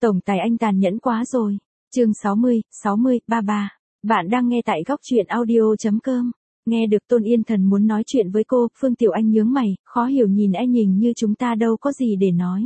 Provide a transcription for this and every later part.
Tổng tài anh tàn nhẫn quá rồi. Chương 60, ba ba. Bạn đang nghe tại góc truyện audio.com. Nghe được Tôn Yên Thần muốn nói chuyện với cô, Phương Tiểu Anh nhướng mày, khó hiểu nhìn anh nhìn như chúng ta đâu có gì để nói.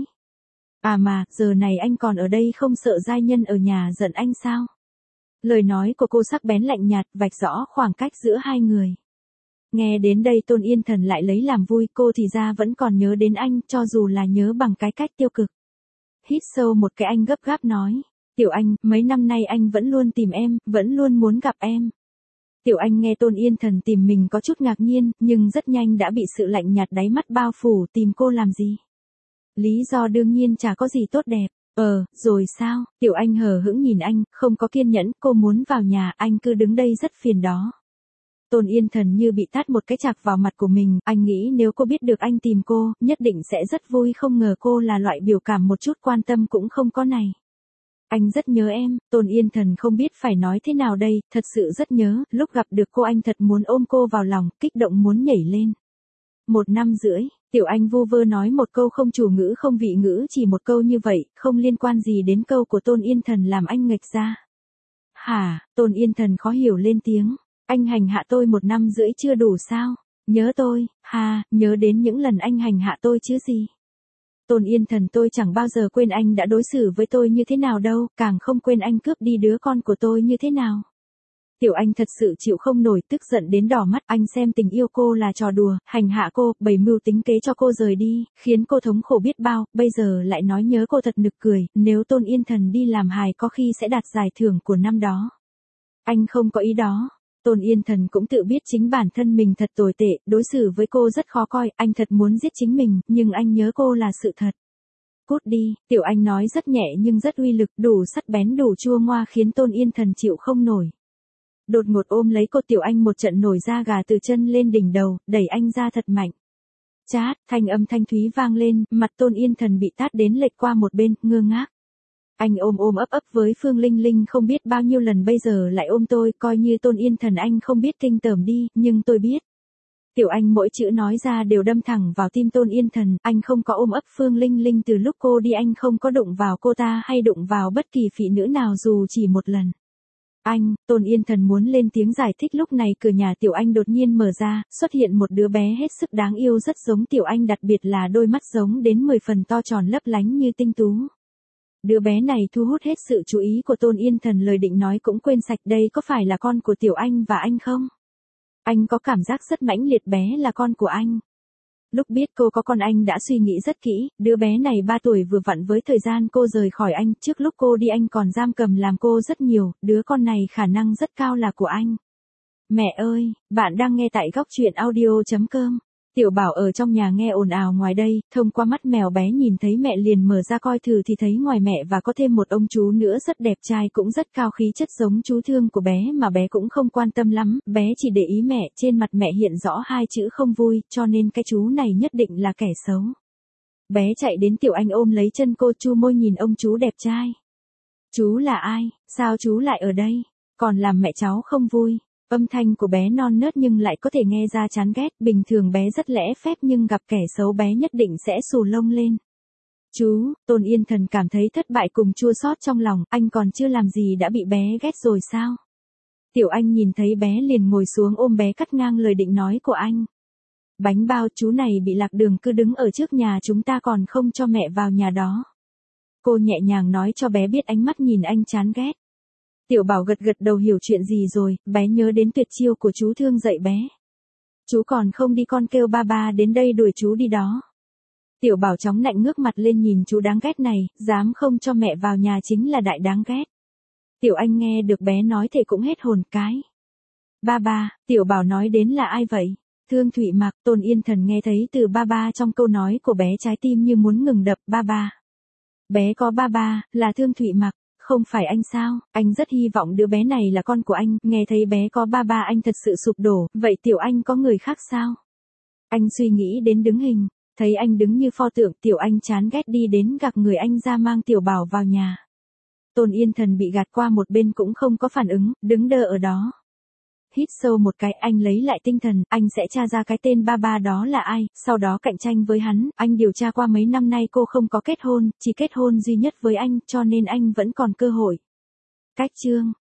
À mà, giờ này anh còn ở đây không sợ giai nhân ở nhà giận anh sao? Lời nói của cô sắc bén lạnh nhạt, vạch rõ khoảng cách giữa hai người. Nghe đến đây Tôn Yên Thần lại lấy làm vui, cô thì ra vẫn còn nhớ đến anh, cho dù là nhớ bằng cái cách tiêu cực. Hít sâu một cái anh gấp gáp nói. Tiểu Anh, mấy năm nay anh vẫn luôn tìm em, vẫn luôn muốn gặp em. Tiểu Anh nghe Tôn Yên Thần tìm mình có chút ngạc nhiên, nhưng rất nhanh đã bị sự lạnh nhạt đáy mắt bao phủ. Tìm cô làm gì? Lý do đương nhiên chả có gì tốt đẹp. Rồi sao? Tiểu Anh hờ hững nhìn anh, không có kiên nhẫn, cô muốn vào nhà, anh cứ đứng đây rất phiền đó. Tôn Yên Thần như bị tát một cái chạc vào mặt của mình, anh nghĩ nếu cô biết được anh tìm cô, nhất định sẽ rất vui, không ngờ cô là loại biểu cảm một chút quan tâm cũng không có này. Anh rất nhớ em. Tôn Yên Thần không biết phải nói thế nào đây, thật sự rất nhớ, lúc gặp được cô anh thật muốn ôm cô vào lòng, kích động muốn nhảy lên. 1 năm rưỡi, Tiểu Anh vu vơ nói một câu không chủ ngữ không vị ngữ, chỉ một câu như vậy, không liên quan gì đến câu của Tôn Yên Thần làm anh nghệch ra. Hả? Tôn Yên Thần khó hiểu lên tiếng. Anh hành hạ tôi 1 năm rưỡi chưa đủ sao? Nhớ tôi, nhớ đến những lần anh hành hạ tôi chứ gì? Tôn Yên Thần, tôi chẳng bao giờ quên anh đã đối xử với tôi như thế nào đâu, càng không quên anh cướp đi đứa con của tôi như thế nào. Tiểu Anh thật sự chịu không nổi, tức giận đến đỏ mắt, anh xem tình yêu cô là trò đùa, hành hạ cô, bày mưu tính kế cho cô rời đi, khiến cô thống khổ biết bao, bây giờ lại nói nhớ cô thật nực cười, nếu Tôn Yên Thần đi làm hài có khi sẽ đạt giải thưởng của năm đó. Anh không có ý đó. Tôn Yên Thần cũng tự biết chính bản thân mình thật tồi tệ, đối xử với cô rất khó coi, anh thật muốn giết chính mình, nhưng anh nhớ cô là sự thật. Cút đi, Tiểu Anh nói rất nhẹ nhưng rất uy lực, đủ sắc bén đủ chua ngoa khiến Tôn Yên Thần chịu không nổi. Đột ngột ôm lấy cô, Tiểu Anh một trận nổi da gà từ chân lên đỉnh đầu, đẩy anh ra thật mạnh. Chát, thanh âm thanh thúy vang lên, mặt Tôn Yên Thần bị tát đến lệch qua một bên, ngơ ngác. Anh ôm ấp với Phương Linh Linh không biết bao nhiêu lần, bây giờ lại ôm tôi, coi như Tôn Yên Thần anh không biết kinh tởm đi, nhưng tôi biết. Tiểu Anh mỗi chữ nói ra đều đâm thẳng vào tim Tôn Yên Thần, anh không có ôm ấp Phương Linh Linh từ lúc cô đi, anh không có đụng vào cô ta hay đụng vào bất kỳ phụ nữ nào dù chỉ một lần. Tôn Yên Thần muốn lên tiếng giải thích, lúc này cửa nhà Tiểu Anh đột nhiên mở ra, xuất hiện một đứa bé hết sức đáng yêu rất giống Tiểu Anh, đặc biệt là đôi mắt giống đến 10 phần to tròn lấp lánh như tinh tú. Đứa bé này thu hút hết sự chú ý của Tôn Yên Thần, lời định nói cũng quên sạch, đây có phải là con của Tiểu Anh và anh không? Anh có cảm giác rất mãnh liệt bé là con của anh. Lúc biết cô có con anh đã suy nghĩ rất kỹ, đứa bé này 3 tuổi vừa vặn với thời gian cô rời khỏi anh, trước lúc cô đi anh còn giam cầm làm cô rất nhiều, đứa con này khả năng rất cao là của anh. Mẹ ơi, bạn đang nghe tại góc truyện audio.com. Tiểu Bảo ở trong nhà nghe ồn ào ngoài đây, thông qua mắt mèo bé nhìn thấy mẹ liền mở ra coi thử thì thấy ngoài mẹ và có thêm một ông chú nữa rất đẹp trai cũng rất cao khí chất giống chú Thương của bé, mà bé cũng không quan tâm lắm, bé chỉ để ý mẹ, trên mặt mẹ hiện rõ 2 chữ không vui, cho nên cái chú này nhất định là kẻ xấu. Bé chạy đến Tiểu Anh ôm lấy chân cô, chu môi nhìn ông chú đẹp trai. Chú là ai, sao chú lại ở đây, còn làm mẹ cháu không vui. Âm thanh của bé non nớt nhưng lại có thể nghe ra chán ghét, bình thường bé rất lễ phép nhưng gặp kẻ xấu bé nhất định sẽ xù lông lên. Chú, Tôn Yên Thần cảm thấy thất bại cùng chua xót trong lòng, anh còn chưa làm gì đã bị bé ghét rồi sao? Tiểu Anh nhìn thấy bé liền ngồi xuống ôm bé cắt ngang lời định nói của anh. Bánh bao, chú này bị lạc đường cứ đứng ở trước nhà chúng ta còn không cho mẹ vào nhà đó. Cô nhẹ nhàng nói cho bé biết, ánh mắt nhìn anh chán ghét. Tiểu Bảo gật gật đầu hiểu chuyện gì rồi, bé nhớ đến tuyệt chiêu của chú Thương dạy bé. Chú còn không đi, con kêu ba ba đến đây đuổi chú đi đó. Tiểu Bảo chóng nạnh ngước mặt lên nhìn chú đáng ghét này, dám không cho mẹ vào nhà chính là đại đáng ghét. Tiểu Anh nghe được bé nói thì cũng hết hồn cái. Ba ba, Tiểu Bảo nói đến là ai vậy? Thương Thụy Mạc. Tôn Yên Thần nghe thấy từ ba ba trong câu nói của bé trái tim như muốn ngừng đập. Ba ba. Bé có ba ba, là Thương Thụy Mạc. Không phải anh sao, anh rất hy vọng đứa bé này là con của anh, nghe thấy bé có ba ba anh thật sự sụp đổ, vậy Tiểu Anh có người khác sao? Anh suy nghĩ đến đứng hình, thấy anh đứng như pho tượng, Tiểu Anh chán ghét đi đến gạc người anh ra mang Tiểu Bảo vào nhà. Tôn Yên Thần bị gạt qua một bên cũng không có phản ứng, đứng đơ ở đó. hít sâu một cái, anh lấy lại tinh thần, anh sẽ tra ra cái tên ba đó là ai, sau đó cạnh tranh với hắn, anh điều tra qua mấy năm nay cô không có kết hôn, chỉ kết hôn duy nhất với anh, cho nên anh vẫn còn cơ hội. Cách chương